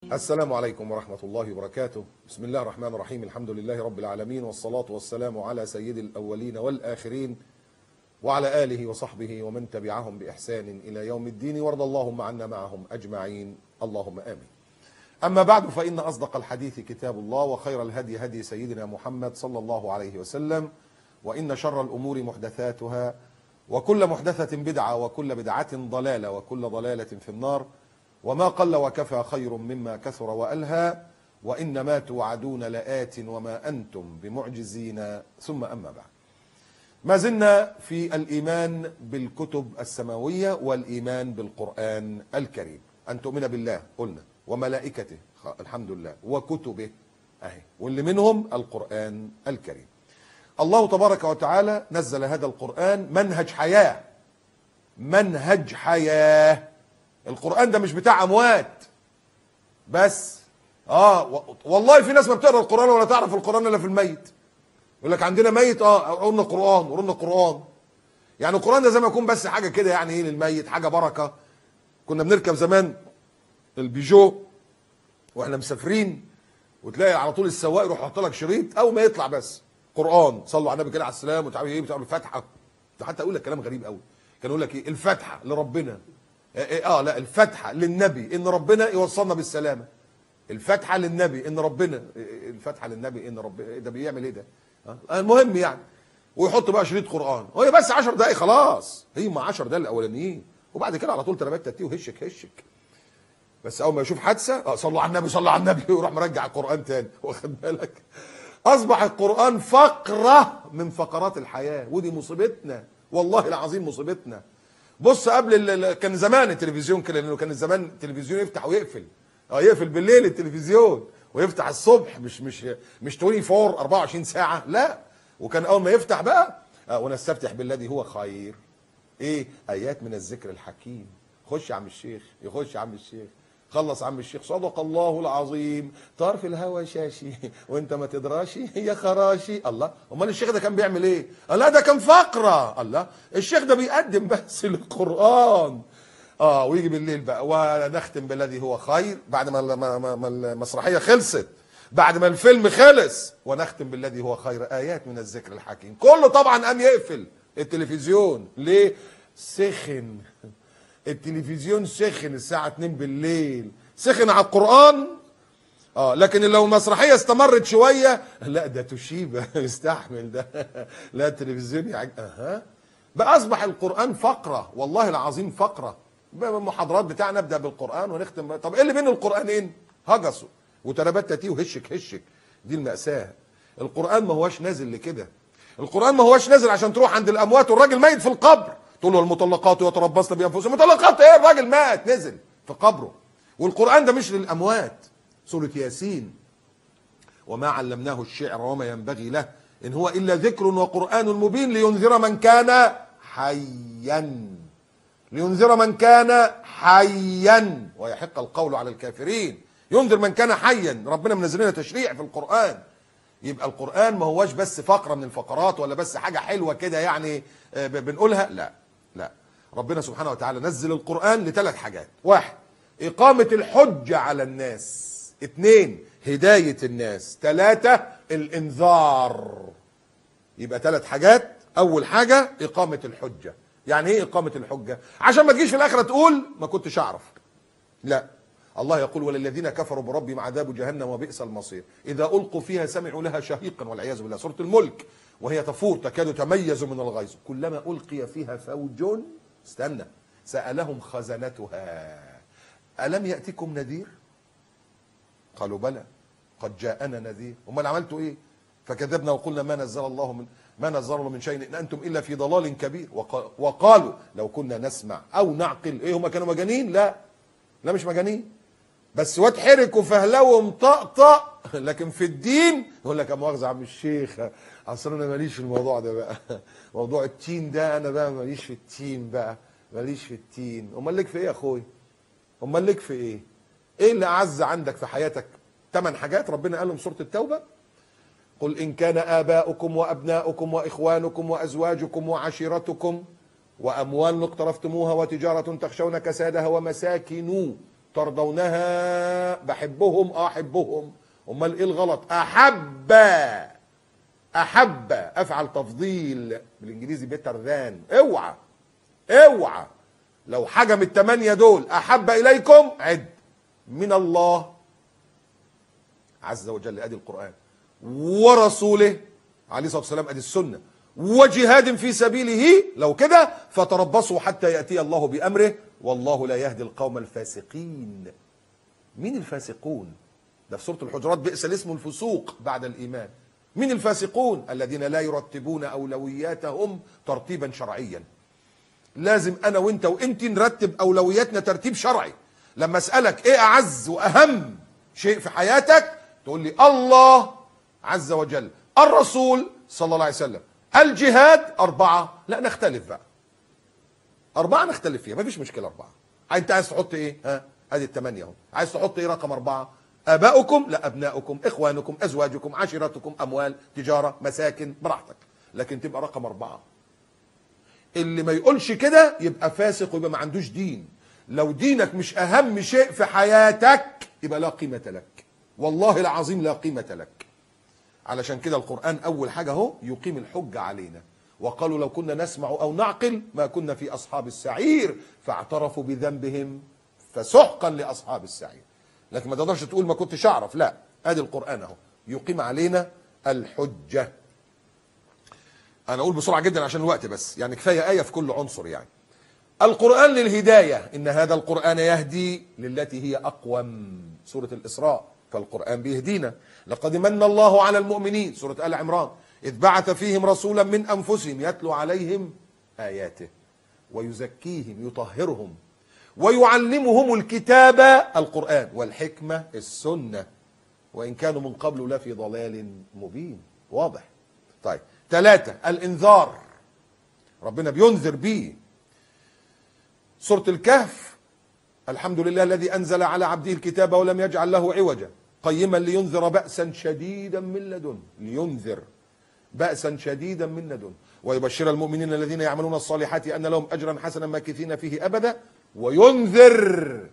السلام عليكم ورحمة الله وبركاته. بسم الله الرحمن الرحيم. الحمد لله رب العالمين، والصلاة والسلام على سيد الأولين والآخرين وعلى آله وصحبه ومن تبعهم بإحسان إلى يوم الدين، وارض اللهم عنا معهم أجمعين، اللهم آمين. أما بعد، فإن أصدق الحديث كتاب الله، وخير الهدي هدي سيدنا محمد صلى الله عليه وسلم، وإن شر الأمور محدثاتها، وكل محدثة بدعة، وكل بدعة ضلالة، وكل ضلالة في النار. وما قل وكفى خير مما كثر وألهى، وإنما توعدون لآت وما أنتم بمعجزين. ثم أما بعد، ما زلنا في الإيمان بالكتب السماوية والإيمان بالقرآن الكريم. أن تؤمن بالله قلنا، وملائكته الحمد لله، وكتبه أهي، واللي منهم القرآن الكريم. الله تبارك وتعالى نزل هذا القرآن منهج حياة، منهج حياة. القرآن ده مش بتاع أموات بس. والله في ناس ما بتقرأ القرآن ولا تعرف القرآن إلا في الميت. يقول لك عندنا ميت، قرنا قرآن، قرنا قرآن. يعني القرآن ده زي ما يكون بس حاجة كده، يعني ايه للميت، حاجة بركة. كنا بنركب زمان البيجو واحنا مسافرين، وتلاقي على طول السواق يروح يحط لك شريط اول ما يطلع بس قرآن، صلوا على النبي كده على السلام، وتعالوا ايه بتعملوا الفاتحة. حتى اقول لك كلام غريب قوي، كان يقول لك ايه، الفاتحة لربنا. لا، الفاتحة للنبي ان ربنا يوصلنا بالسلامة. الفاتحة للنبي ان ربنا، الفاتحة للنبي ان ربنا، ده بيعمل ايه ده؟ المهم يعني، ويحط بقى شريط قرآن، وهي بس 10 دقايق خلاص، هي مع 10 دقايق الاولانيين، وبعد كده على طول تربات تاتيه وهشك هشك. بس اول ما يشوف حادثه، صلوا على النبي صلوا على النبي، ويروح مرجع القرآن تاني. واخد بالك؟ اصبح القرآن فقرة من فقرات الحياة، ودي مصيبتنا والله العظيم، مصيبتنا. بص، قبل كان زمان التلفزيون كده، لانه كان زمان التلفزيون يفتح ويقفل. يقفل بالليل التلفزيون ويفتح الصبح، مش 24 ساعة، لا. وكان اول ما يفتح بقى، ونستفتح بالذي هو خير، ايه، ايات من الذكر الحكيم. خش يا عم الشيخ، يخش يا عم الشيخ، خلص عم الشيخ، صدق الله العظيم، طار في الهوى شاشي وانت ما تدراشي يا خراشي. الله، امال الشيخ ده كان بيعمل ايه؟ لا، ده كان فقره. الله، الشيخ ده بيقدم بس للقرآن. ويجي بالليل بقى، ونختم بالذي هو خير بعد ما المسرحيه خلصت، بعد ما الفيلم خلص، ونختم بالذي هو خير، ايات من الذكر الحكيم. كله طبعا قام يقفل التلفزيون. ليه؟ سخن التلفزيون، سخن الساعة 2 بالليل، سخن على القرآن. لكن لو المسرحية استمرت شوية، لا ده توشيبا يستحمل ده. لا، التلفزيون بقى أصبح القرآن فقرة، والله العظيم فقرة. المحاضرات بتاعنا نبدأ بالقرآن ونختم. طب ايه اللي بين القرآنين؟ هجسوا وتربات تاتيه وهشك هشك. دي المأساة. القرآن ما هواش نازل لكده. القرآن ما هواش نازل عشان تروح عند الأموات والراجل ميت في القبر تقول له المطلقات يتربصن بأنفسهن. مطلقات ايه؟ الراجل مات نزل في قبره. والقرآن ده مش للأموات. سورة ياسين، وما علمناه الشعر وما ينبغي له إن هو إلا ذكر وقرآن مبين لينذر من كان حيا، لينذر من كان حيا ويحق القول على الكافرين. ينذر من كان حيا. ربنا منزل لنا تشريع في القرآن. يبقى القرآن ما هواش بس فقرة من الفقرات، ولا بس حاجة حلوة كده يعني بنقولها. لا لا، ربنا سبحانه وتعالى نزل القرآن لثلاث حاجات: واحد، إقامة الحجة على الناس. اثنين، هداية الناس. ثلاثة، الإنذار. يبقى ثلاث حاجات. أول حاجة إقامة الحجة. يعني إيه إقامة الحجة؟ عشان ما تجيش في الآخرة تقول ما كنتش أعرف. لا، الله يقول وللذين كفروا بربهم عذاب جهنم وبئس المصير إذا ألقوا فيها سمعوا لها شهيقا والعياذ بالله. سورة الملك، وهي تفور تكاد تميز من الغيظ كلما ألقي فيها فوج سألهم خزنتها ألم يأتكم نذير؟ قالوا بلى قد جاءنا نذير. امال عملتوا ايه؟ فكذبنا وقلنا ما نزل الله من شيء إن أنتم إلا في ضلال كبير. وقالوا لو كنا نسمع أو نعقل. ايه، هم كانوا مجانين؟ لا مش مجانين، بس واد حرك وفهلوه ومطقطق. لكن في الدين يقول لك يا مؤاخذة يا عم الشيخ، اصل انا ماليش في الموضوع ده بقى، موضوع التين ده انا بقى ماليش في التين بقى، ماليش في التين. امال لك في ايه يا اخوي؟ امال لك في ايه؟ ايه اللي اعز عندك في حياتك؟ 8 حاجات ربنا قالهم سورة التوبة: قل إن كان آباؤكم وأبناؤكم وإخوانكم وأزواجكم وعشيرتكم وأموال اقترفتموها وتجارة تخشون كسادها ومساكن ترضونها، بحبهم احبهم. امال ايه الغلط؟ احب، احب افعل تفضيل بالانجليزي بيتر ذان. اوعى اوعى لو حاجه من الثمانيه دول احب اليكم عد من الله عز وجل، ادي القران، ورسوله عليه الصلاه والسلام، ادي السنه، وجهاد في سبيله، لو كده فتربصوا حتى ياتي الله بامره والله لا يهدي القوم الفاسقين. مين الفاسقون؟ ده في سوره الحجرات، بئس الاسم الفسوق بعد الايمان. مين الفاسقون؟ الذين لا يرتبون اولوياتهم ترتيبا شرعيا. لازم انا وانت وانت نرتب اولوياتنا ترتيب شرعي. لما اسالك ايه اعز واهم شيء في حياتك، تقول لي الله عز وجل، الرسول صلى الله عليه وسلم، الجهاد، أربعة. لا نختلف بقى، أربعة نختلف فيها، مفيش مشكلة. أربعة أنت عايز تحط إيه؟ ها أدي الثمانية أهو. عايز تحط إيه رقم أربعة؟ آباؤكم، لا أبناؤكم، إخوانكم، أزواجكم، عشيرتكم، أموال، تجارة، مساكن، براحتك، لكن تبقى رقم أربعة. اللي ما يقولش كده يبقى فاسق ويبقى ما عندوش دين. لو دينك مش أهم شيء في حياتك يبقى لا قيمة لك، والله العظيم لا قيمة لك. علشان كده القرآن أول حاجة اهو يقيم الحجة علينا. وقالوا لو كنا نسمع أو نعقل ما كنا في أصحاب السعير فاعترفوا بذنبهم فسحقا لأصحاب السعير. لكن ما تقدرش تقول ما كنتش أعرف، لا، أدي القرآن اهو يقيم علينا الحجة. أنا أقول بسرعة جدا عشان الوقت بس، يعني كفاية آية في كل عنصر. يعني القرآن للهداية، إن هذا القرآن يهدي للتي هي أقوم، سورة الإسراء، فالقرآن بيهدينا. لقد من الله على المؤمنين، سورة آل عمران، إذ بعث فيهم رسولا من أنفسهم يتلو عليهم آياته ويزكيهم، يطهرهم، ويعلمهم الكتاب، القرآن، والحكمة، السنة، وإن كانوا من قبل لفي ضلال مبين. واضح؟ طيب، 3 الإنذار، ربنا بينذر بيه. سورة الكهف، الحمد لله الذي أنزل على عبده الكتاب ولم يجعل له عوجا قيما لينذر بأسا شديدا من لدن، لينذر بأسا شديدا من لدن، ويبشر المؤمنين الذين يعملون الصالحات أن لهم أجرا حسنا ماكثين فيه أبدا، وينذر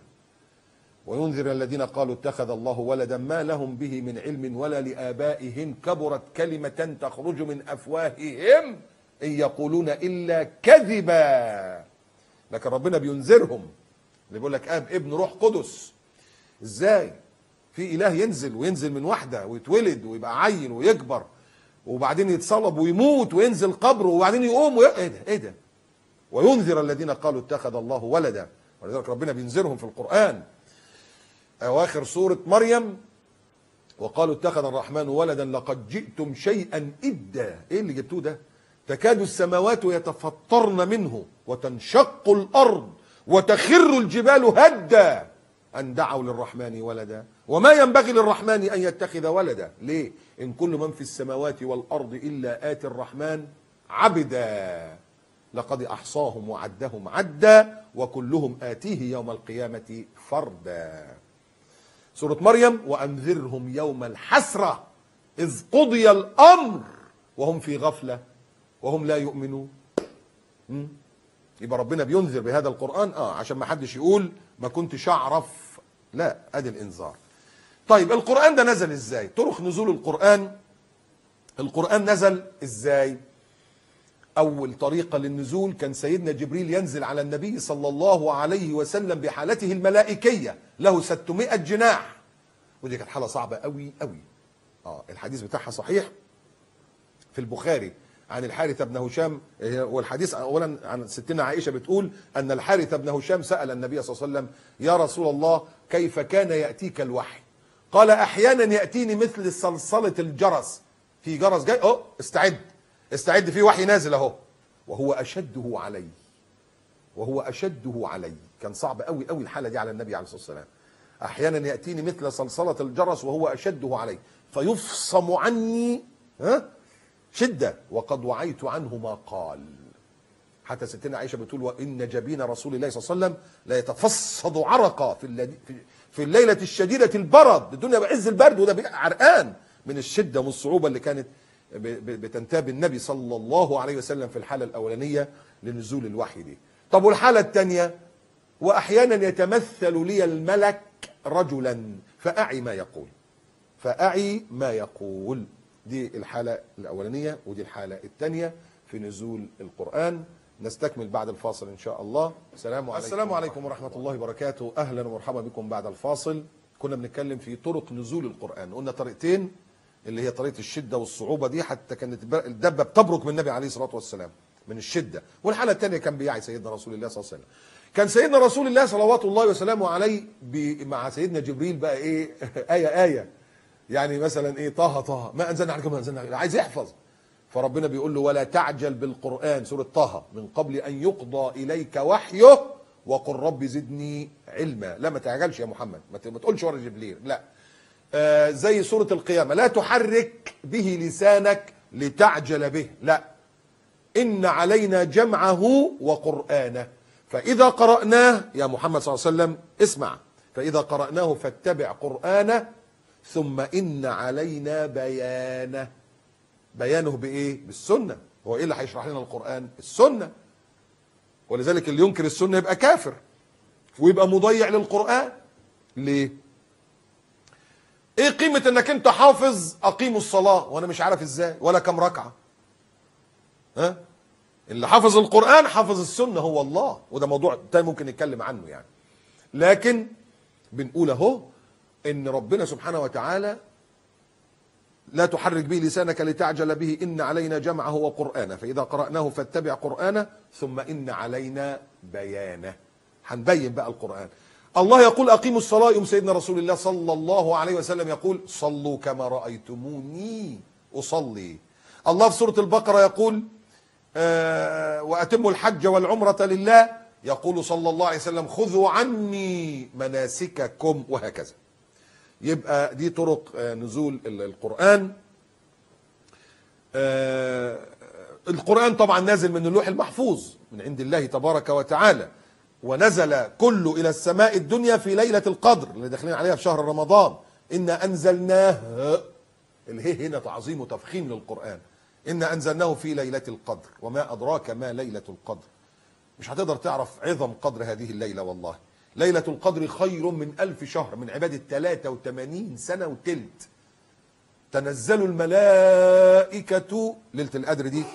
الذين قالوا اتخذ الله ولدا ما لهم به من علم ولا لآبائهم كبرت كلمة تخرج من أفواههم إن يقولون إلا كذبا. لكن ربنا بينذرهم، اللي بيقول لك اب ابن روح قدس، ازاي في اله ينزل من واحده ويتولد ويبقى عيل ويكبر وبعدين يتصلب ويموت وينزل قبره وبعدين يقوم ايه ده ايه ده؟ وينذر الذين قالوا اتخذ الله ولدا، ولذلك ربنا بينذرهم في القرآن. اواخر سورة مريم، وقالوا اتخذ الرحمن ولدا لقد جئتم شيئا إدا. ايه اللي جبتوه ده؟ تكاد السماوات يتفطرن منه وتنشق الأرض وتخر الجبال هدا أن دعوا للرحمن ولدا وما ينبغي للرحمن أن يتخذ ولدا. ليه؟ إن كل من في السماوات والأرض إلا آتي الرحمن عبدا لقد أحصاهم وعدهم عدا وكلهم آتيه يوم القيامة فردا. سورة مريم، وأنذرهم يوم الحسرة إذ قضي الأمر وهم في غفلة وهم لا يؤمنون. يبقى ربنا بينذر بهذا القرآن عشان ما حدش يقول ما كنتش أعرف، لا، أدي الإنذار. طيب القرآن ده نزل إزاي؟ طرق نزول القرآن. القرآن نزل إزاي؟ أول طريقة للنزول كان سيدنا جبريل ينزل على النبي صلى الله عليه وسلم بحالته الملائكية، له 600 جناح، ودي كانت حالة صعبة قوي قوي. الحديث بتاعها صحيح في البخاري عن الحارث بن هشام، والحديث اولا عن ستنا عائشه بتقول ان الحارث بن هشام سال النبي صلى الله عليه وسلم: يا رسول الله كيف كان ياتيك الوحي؟ قال: احيانا ياتيني مثل صلصله الجرس، في جرس جاي استعد في وحي نازل اهو، وهو اشده علي. كان صعب قوي قوي الحاله دي على النبي عليه الصلاه والسلام. احيانا ياتيني مثل صلصله الجرس وهو اشده علي فيفصم عني شدة وقد وعيت عنه ما قال. حتى ستنا عائشة بتقول: وإن جبين رسول الله صلى الله عليه وسلم لا يتفصد عرقا في الليلة الشديدة البرد، الدنيا بعز البرد وده عرقان من الشدة ومن الصعوبة اللي كانت بتنتاب النبي صلى الله عليه وسلم في الحالة الأولانية لنزول الوحي دي. طب والحالة الثانية وأحيانا يتمثل لي الملك رجلا فأعي ما يقول، فأعي ما يقول. دي الحالة الأولانية، ودي الحالة الثانية في نزول القرآن. نستكمل بعد الفاصل إن شاء الله. السلام عليكم ورحمة الله وبركاته. أهلا ومرحبا بكم بعد الفاصل. كنا بنتكلم في طرق نزول القرآن، قلنا طريقتين، اللي هي طريقة الشدة والصعوبة، دي حتى كانت الدبة بتبرك من النبي عليه الصلاة والسلام من الشدة. والحالة الثانية كان بيعي سيدنا رسول الله صلى الله عليه وسلم. كان سيدنا رسول الله صلوات الله وسلامه عليه مع سيدنا جبريل بقى ايه آية يعني مثلا ايه طه ما انزلنا عليكم ما انزلنا عليكم، عايز يحفظ. فربنا بيقول له ولا تعجل بالقرآن سورة طه من قبل ان يقضى اليك وحيه وقل رب زدني علما. لا ما تعجلش يا محمد، ما تقولش ورا جبريل، لا. زي سورة القيامة لا تحرك به لسانك لتعجل به، لا، إن علينا جمعه وقرآنه فإذا قرأناه يا محمد صلى الله عليه وسلم اسمع، فإذا قرأناه فاتبع قرآنه ثم إن علينا بيانه. بيانه بإيه؟ بالسنة. هو إيه اللي هيشرح لنا القرآن؟ السنة. ولذلك اللي ينكر السنة يبقى كافر ويبقى مضيع للقرآن. ليه؟ ايه قيمة انك انت حافظ اقيموا الصلاة وانا مش عارف ازاي ولا كم ركعة؟ ها؟ اللي حافظ القرآن حافظ السنة هو الله، وده موضوع تاني ممكن نتكلم عنه يعني. لكن بنقول اهو ان ربنا سبحانه وتعالى لا تحرك به لسانك لتعجل به إن علينا جمعه وقرآنه فإذا قرأناه فاتبع قرآنه ثم إن علينا بيانه. هنبين بقى القرآن. الله يقول أقيموا الصلاة، يوم سيدنا رسول الله صلى الله عليه وسلم يقول صلوا كما رأيتموني أصلي. الله في سورة البقرة يقول وأتموا الحج والعمرة لله، يقول صلى الله عليه وسلم خذوا عني مناسككم، وهكذا. يبقى دي طرق نزول القرآن. القرآن طبعا نازل من اللوح المحفوظ من عند الله تبارك وتعالى، ونزل كله إلى السماء الدنيا في ليلة القدر اللي داخلين عليها في شهر رمضان. إنا أنزلناه، الهي هنا تعظيم وتفخيم للقرآن، إنا أنزلناه في ليلة القدر وما أدراك ما ليلة القدر. مش هتقدر تعرف عظم قدر هذه الليلة والله. ليلة القدر خير من 1000 شهر من عبادة 83 سنة وتلت. تنزل الملائكة ليلة القدر دي،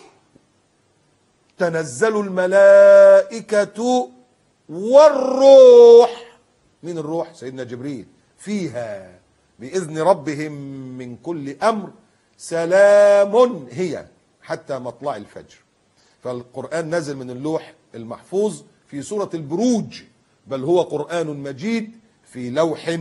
تنزل الملائكة والروح، من الروح سيدنا جبريل، فيها بإذن ربهم من كل أمر سلام هي حتى مطلع الفجر. فالقرآن نزل من اللوح المحفوظ في سورة البروج، بل هو قرآن مجيد في لوح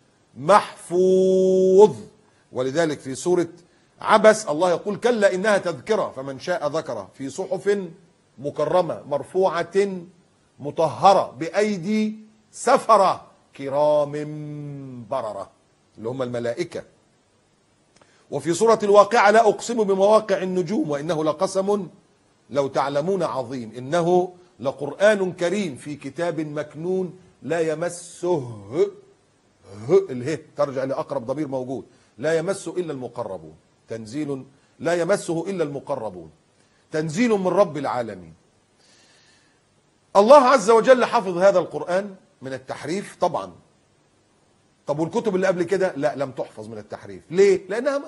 محفوظ. ولذلك في سورة عبس الله يقول كلا إنها تذكرة فمن شاء ذكره في صحف مكرمة مرفوعة مطهرة بأيدي سفرة كرام بررة، اللي هم الملائكة. وفي سورة الواقعة لا أقسم بمواقع النجوم وإنه لقسم لو تعلمون عظيم إنه لقرآن كريم في كتاب مكنون لا يمسه، اله ترجع لأقرب ضمير موجود، لا يمسه إلا المقربون، تنزيل لا يمسه إلا المقربون، تنزيل من رب العالمين. الله عز وجل حفظ هذا القرآن من التحريف طبعا. طب والكتب اللي قبل كده؟ لا، لم تحفظ من التحريف. ليه؟ لأنها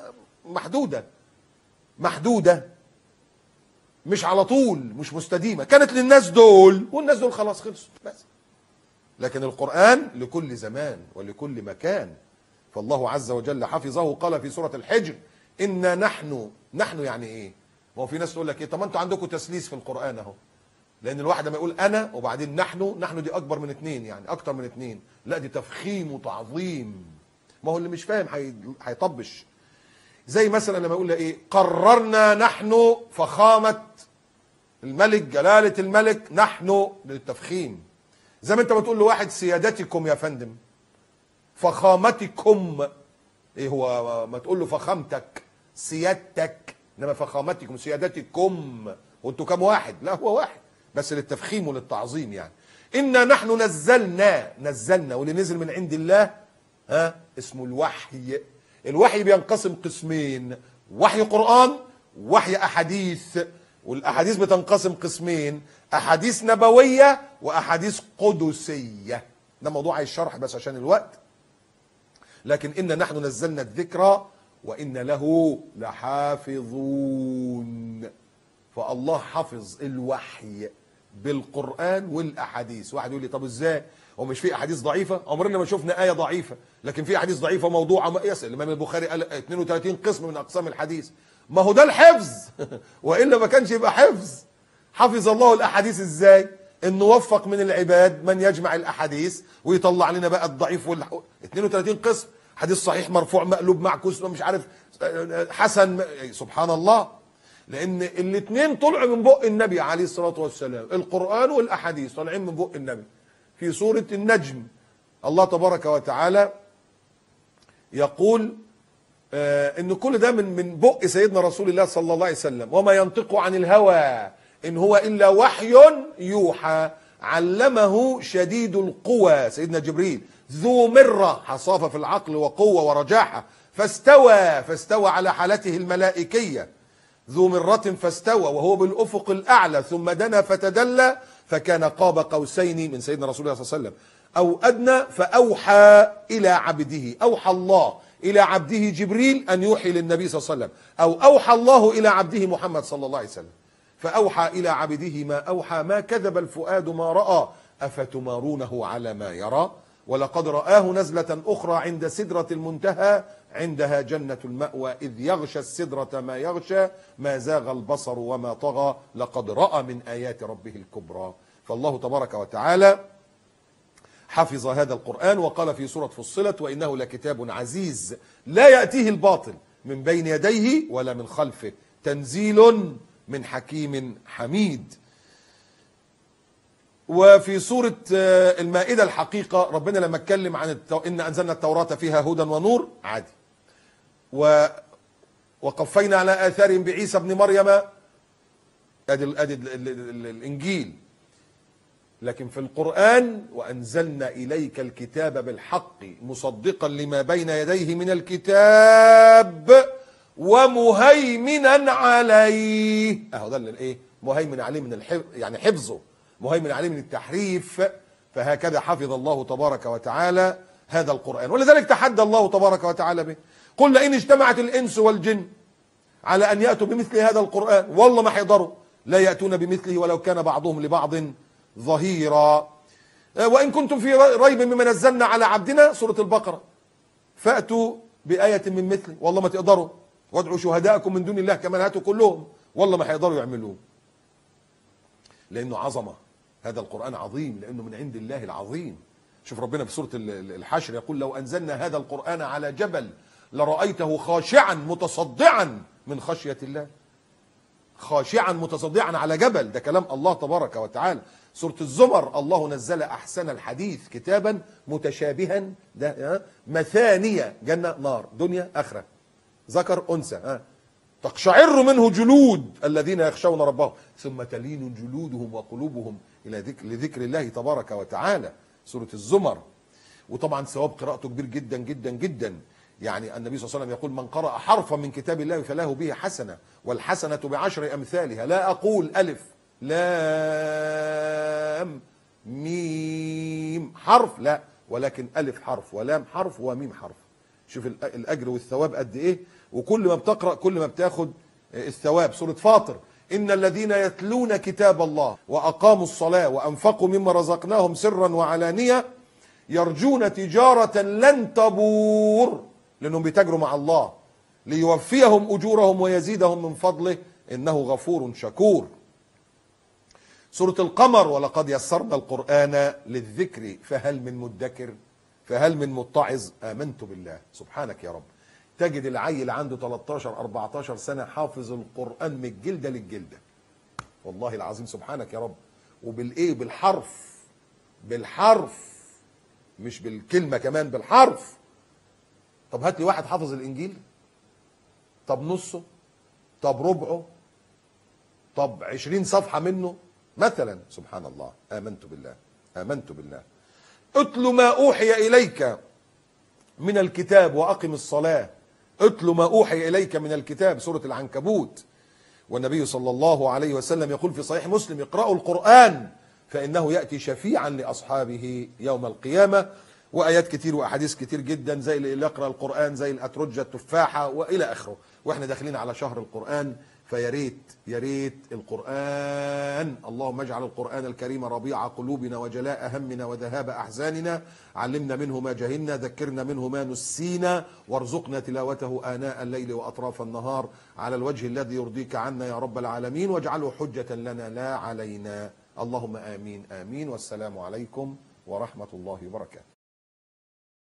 محدودة مش على طول، مش مستديمة، كانت للناس دول والناس دول خلاص خلصوا بس. لكن القرآن لكل زمان ولكل مكان، فالله عز وجل حفظه. قال في سورة الحجر إنا نحن يعني إيه؟ ما هو في ناس تقول لك إيه؟ طب ما أنتوا عندكم تسليس في القرآن أهو، لأن الواحد لما يقول أنا وبعدين نحن دي أكبر من 2، يعني أكتر من 2، لا دي تفخيم وتعظيم. ما هو اللي مش فاهم هيطبش. زي مثلا لما يقول إيه؟ قررنا نحن فخامة الملك، جلالة الملك، نحن للتفخيم. زي ما انت بتقول لواحد سيادتكم يا فندم، فخامتكم، ايه هو ما تقول له فخامتك سيادتك، انما فخامتكم سيادتكم، وانتوا كم واحد؟ لا هو واحد بس للتفخيم وللتعظيم يعني. إنا نحن نزلنا، واللي نزل من عند الله اسمه الوحي. الوحي بينقسم قسمين، وحي قرآن وحي أحاديث. والاحاديث بتنقسم قسمين: احاديث نبويه واحاديث قدسيه. ده موضوع عايز شرح بس عشان الوقت. لكن إن نحن نزلنا الذكر وإن له لحافظون. فالله حفظ الوحي بالقرآن والأحاديث. واحد يقول لي طب ازاي؟ هو مش في أحاديث ضعيفة؟ عمرنا ما شفنا آية ضعيفة، لكن في أحاديث ضعيفة موضوعة. يسأل الإمام البخاري قال 32 قسم من أقسام الحديث. ما هو ده الحفظ وإلا ما كانش يبقى حفظ. حفظ الله الأحاديث ازاي؟ انه وفق من العباد من يجمع الاحاديث ويطلع لنا بقى الضعيف 32 قسم: حديث صحيح، مرفوع، مقلوب، معكوس، مش عارف، حسن. سبحان الله. لان الاثنين طلعوا من بق النبي عليه الصلاه والسلام، القران والاحاديث طالعين من بق النبي. في سوره النجم الله تبارك وتعالى يقول ان كل ده من بق سيدنا رسول الله صلى الله عليه وسلم: وما ينطق عن الهوى إن هو إلا وحي يوحى علمه شديد القوى، سيدنا جبريل، ذو مرة، حصافة في العقل وقوة ورجاحة، فاستوى على حالته الملائكية، ذو مرة فاستوى وهو بالأفق الأعلى، ثم دنا فتدلى فكان قاب قوسين من سيدنا رسول الله صلى الله عليه وسلم أو أدنى، فأوحى إلى عبده. أوحى الله إلى عبده جبريل أن يوحي للنبي صلى الله عليه وسلم، أو أوحى الله إلى عبده محمد صلى الله عليه وسلم. فأوحى إلى عبده ما أوحى، ما كذب الفؤاد ما رأى، أفتمارونه على ما يرى، ولقد رآه نزلة أخرى عند سدرة المنتهى عندها جنة المأوى إذ يغشى السدرة ما يغشى ما زاغ البصر وما طغى لقد رأى من آيات ربه الكبرى. فالله تبارك وتعالى حفظ هذا القرآن وقال في سورة فصلت: وإنه لكتاب عزيز لا يأتيه الباطل من بين يديه ولا من خلفه تنزيل من حكيم حميد. وفي سورة المائدة الحقيقة ربنا لما اتكلم عن إن أنزلنا التوراة فيها هدى ونور عادي، وقفينا على آثارهم بعيسى ابن مريم، أدي الإنجيل. لكن في القرآن: وأنزلنا إليك الكتاب بالحق مصدقا لما بين يديه من الكتاب ومهيمنا عليه. اهو ده اللي ايه؟ مهيمن عليه من الحفظ، يعني حفظه، مهيمن عليه من التحريف. فهكذا حفظ الله تبارك وتعالى هذا القرآن، ولذلك تحدى الله تبارك وتعالى به: قل لئن اجتمعت الإنس والجن على أن يأتوا بمثل هذا القرآن والله ما هيقدروا، لا يأتون بمثله ولو كان بعضهم لبعض ظهيرا. وإن كنتم في ريب مما نزلنا على عبدنا، سورة البقرة، فأتوا بآية من مثله، والله ما تقدروا، وادعوا شهداءكم من دون الله كما هاتوا كلهم، والله ما هيقدروا يعملوه. لأنه عظمة، هذا القرآن عظيم لأنه من عند الله العظيم. شوف ربنا في سورة الحشر يقول: لو أنزلنا هذا القرآن على جبل لرأيته خاشعا متصدعا من خشية الله. خاشعا متصدعا على جبل، ده كلام الله تبارك وتعالى. سورة الزمر: الله نزل أحسن الحديث كتابا متشابها، ده مثانية، جنة نار، دنيا آخرة، ذكر أنثى، تقشعر منه جلود الذين يخشون ربهم ثم تلين جلودهم وقلوبهم إلى لذكر الله تبارك وتعالى، سورة الزمر. وطبعا ثواب قراءته كبير جدا جدا جدا. يعني النبي صلى الله عليه وسلم يقول: من قرأ حرفا من كتاب الله فله به حسنة، والحسنة بعشر أمثالها. لا أقول ألف لام ميم حرف، لا، ولكن ألف حرف ولام حرف وميم حرف. شوف الأجر والثواب قد إيه، وكل ما بتقرأ كل ما بتاخد الثواب. سورة فاطر: إن الذين يتلون كتاب الله وأقاموا الصلاة وأنفقوا مما رزقناهم سرا وعلانية يرجون تجارة لن تبور، لأنهم بيتاجروا مع الله، ليوفيهم أجورهم ويزيدهم من فضله إنه غفور شكور. سورة القمر: ولقد يسرنا القرآن للذكر فهل من مدكر، فهل من متعظ. آمنت بالله. سبحانك يا رب. تجد العيل عنده 13 14 سنة حافظ القرآن من الجلدة للجلدة، والله العظيم. سبحانك يا رب. وبالايه؟ بالحرف، بالحرف، مش بالكلمة، كمان بالحرف. طب هات لي واحد حافظ الإنجيل، طب نصه، طب ربعه، طب 20 صفحة منه مثلا. سبحان الله. آمنت بالله، آمنت بالله. اتل ما أوحي إليك من الكتاب وأقم الصلاة. اتل ما أوحي إليك من الكتاب، سورة العنكبوت. والنبي صلى الله عليه وسلم يقول في صحيح مسلم: اقرأوا القرآن فإنه يأتي شفيعا لأصحابه يوم القيامة. وآيات كتير وأحاديث كتير جدا زي اللي يقرأ القرآن زي الأترجة التفاحة وإلى آخره. وإحنا داخلين على شهر القرآن، فيا ريت يا ريت القرآن. اللهم اجعل القرآن الكريم ربيع قلوبنا وجلاء همنا وذهاب أحزاننا، علمنا منه ما جهلنا، ذكرنا منه ما نسينا، وارزقنا تلاوته آناء الليل وأطراف النهار على الوجه الذي يرضيك عنا يا رب العالمين، واجعله حجة لنا لا علينا. اللهم آمين آمين. والسلام عليكم ورحمة الله وبركاته.